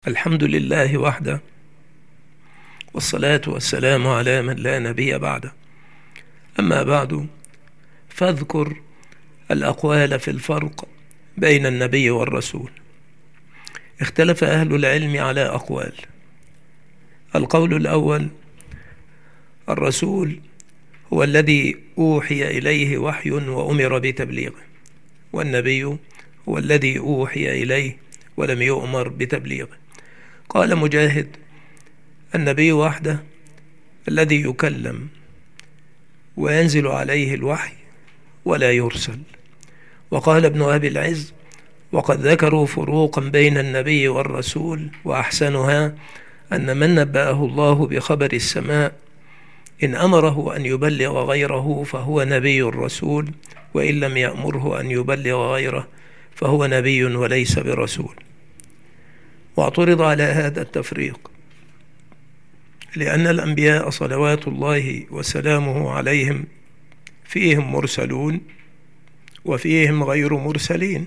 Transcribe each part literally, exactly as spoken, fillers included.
الحمد لله وحده، والصلاة والسلام على من لا نبي بعده. أما بعد، فاذكر الأقوال في الفرق بين النبي والرسول. اختلف أهل العلم على أقوال. القول الأول: الرسول هو الذي أوحي إليه وحي وأمر بتبليغه، والنبي هو الذي أوحي إليه ولم يؤمر بتبليغه. قال مجاهد: النبي وحده الذي يكلم وينزل عليه الوحي ولا يرسل. وقال ابن أبي العز: وقد ذكروا فروقا بين النبي والرسول، وأحسنها أن من نبأه الله بخبر السماء إن أمره أن يبلغ غيره فهو نبي الرسول، وإن لم يأمره أن يبلغ غيره فهو نبي وليس برسول. واعترض على هذا التفريق لأن الأنبياء صلوات الله وسلامه عليهم فيهم مرسلون وفيهم غير مرسلين.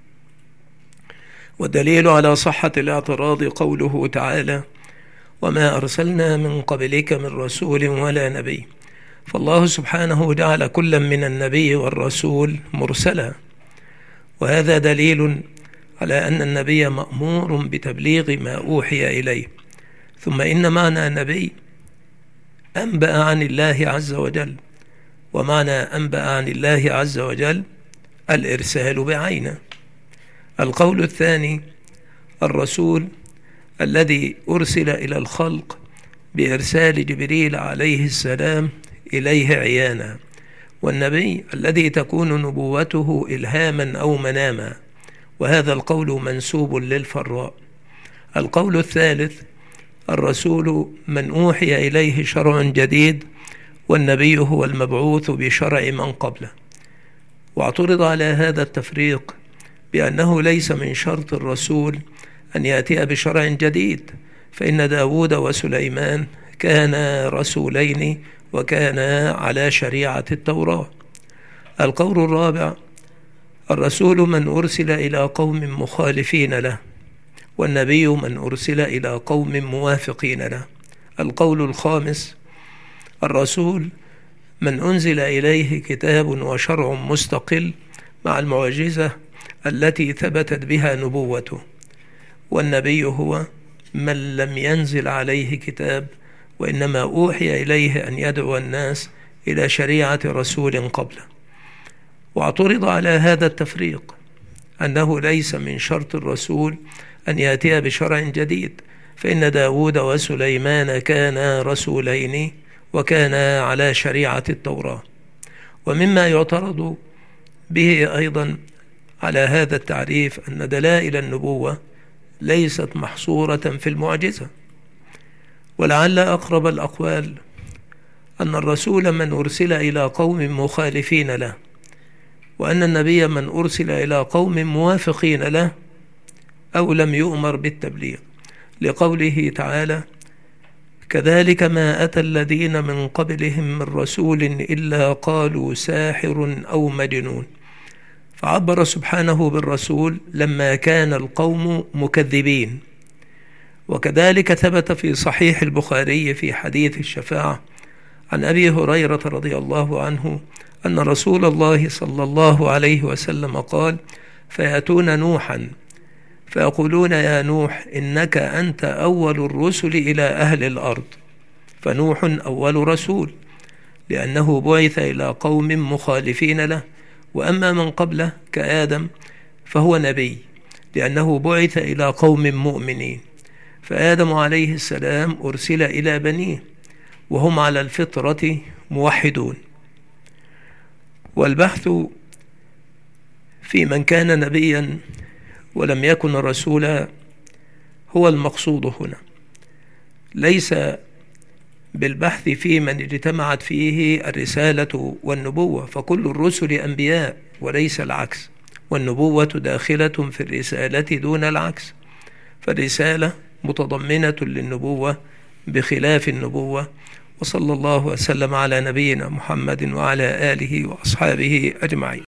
والدليل على صحة الاعتراض قوله تعالى: وما أرسلنا من قبلك من رسول ولا نبي. فالله سبحانه جعل كلا من النبي والرسول مرسلا، وهذا دليل على أن النبي مأمور بتبليغ ما أوحي إليه. ثم إن معنى نبي أنبأ عن الله عز وجل، ومعنى أنبأ عن الله عز وجل الإرسال بعينه. القول الثاني: الرسول الذي أرسل إلى الخلق بإرسال جبريل عليه السلام إليه عيانا، والنبي الذي تكون نبوته إلهاما أو مناما، وهذا القول منسوب للفراء. القول الثالث: الرسول من أوحي إليه شرع جديد، والنبي هو المبعوث بشرع من قبله. واعترض على هذا التفريق بأنه ليس من شرط الرسول أن يأتي بشرع جديد، فإن داود وسليمان كانا رسولين وكانا على شريعة التوراة. القول الرابع: الرسول من أرسل إلى قوم مخالفين له، والنبي من أرسل إلى قوم موافقين له. القول الخامس: الرسول من أنزل إليه كتاب وشرع مستقل مع المعجزة التي ثبتت بها نبوته، والنبي هو من لم ينزل عليه كتاب، وإنما أوحي إليه أن يدعو الناس إلى شريعة رسول قبله. واعترض على هذا التفريق أنه ليس من شرط الرسول أن يأتي بشرع جديد، فإن داود وسليمان كانا رسولين وكانا على شريعة التوراة. ومما يعترض به أيضا على هذا التعريف أن دلائل النبوة ليست محصورة في المعجزة. ولعل أقرب الأقوال أن الرسول من أرسل إلى قوم مخالفين له، وأن النبي من أرسل إلى قوم موافقين له أو لم يؤمر بالتبليغ، لقوله تعالى: كذلك ما أتى الذين من قبلهم من رسول إلا قالوا ساحر أو مجنون. فعبر سبحانه بالرسول لما كان القوم مكذبين. وكذلك ثبت في صحيح البخاري في حديث الشفاعة عن أبي هريرة رضي الله عنه أن رسول الله صلى الله عليه وسلم قال: فيأتون نوحا فيقولون يا نوح إنك أنت أول الرسل إلى أهل الأرض. فنوح أول رسول لأنه بعث إلى قوم مخالفين له، وأما من قبله كآدم فهو نبي لأنه بعث إلى قوم مؤمنين. فآدم عليه السلام أرسل إلى بنيه وهم على الفطرة موحدون. والبحث في من كان نبيا ولم يكن رسولا هو المقصود هنا، ليس بالبحث في من اجتمعت فيه الرسالة والنبوة، فكل الرسل أنبياء وليس العكس، والنبوة داخلة في الرسالة دون العكس، فالرسالة متضمنة للنبوة بخلاف النبوة. وصلى الله وسلم على نبينا محمد وعلى آله وأصحابه أجمعين.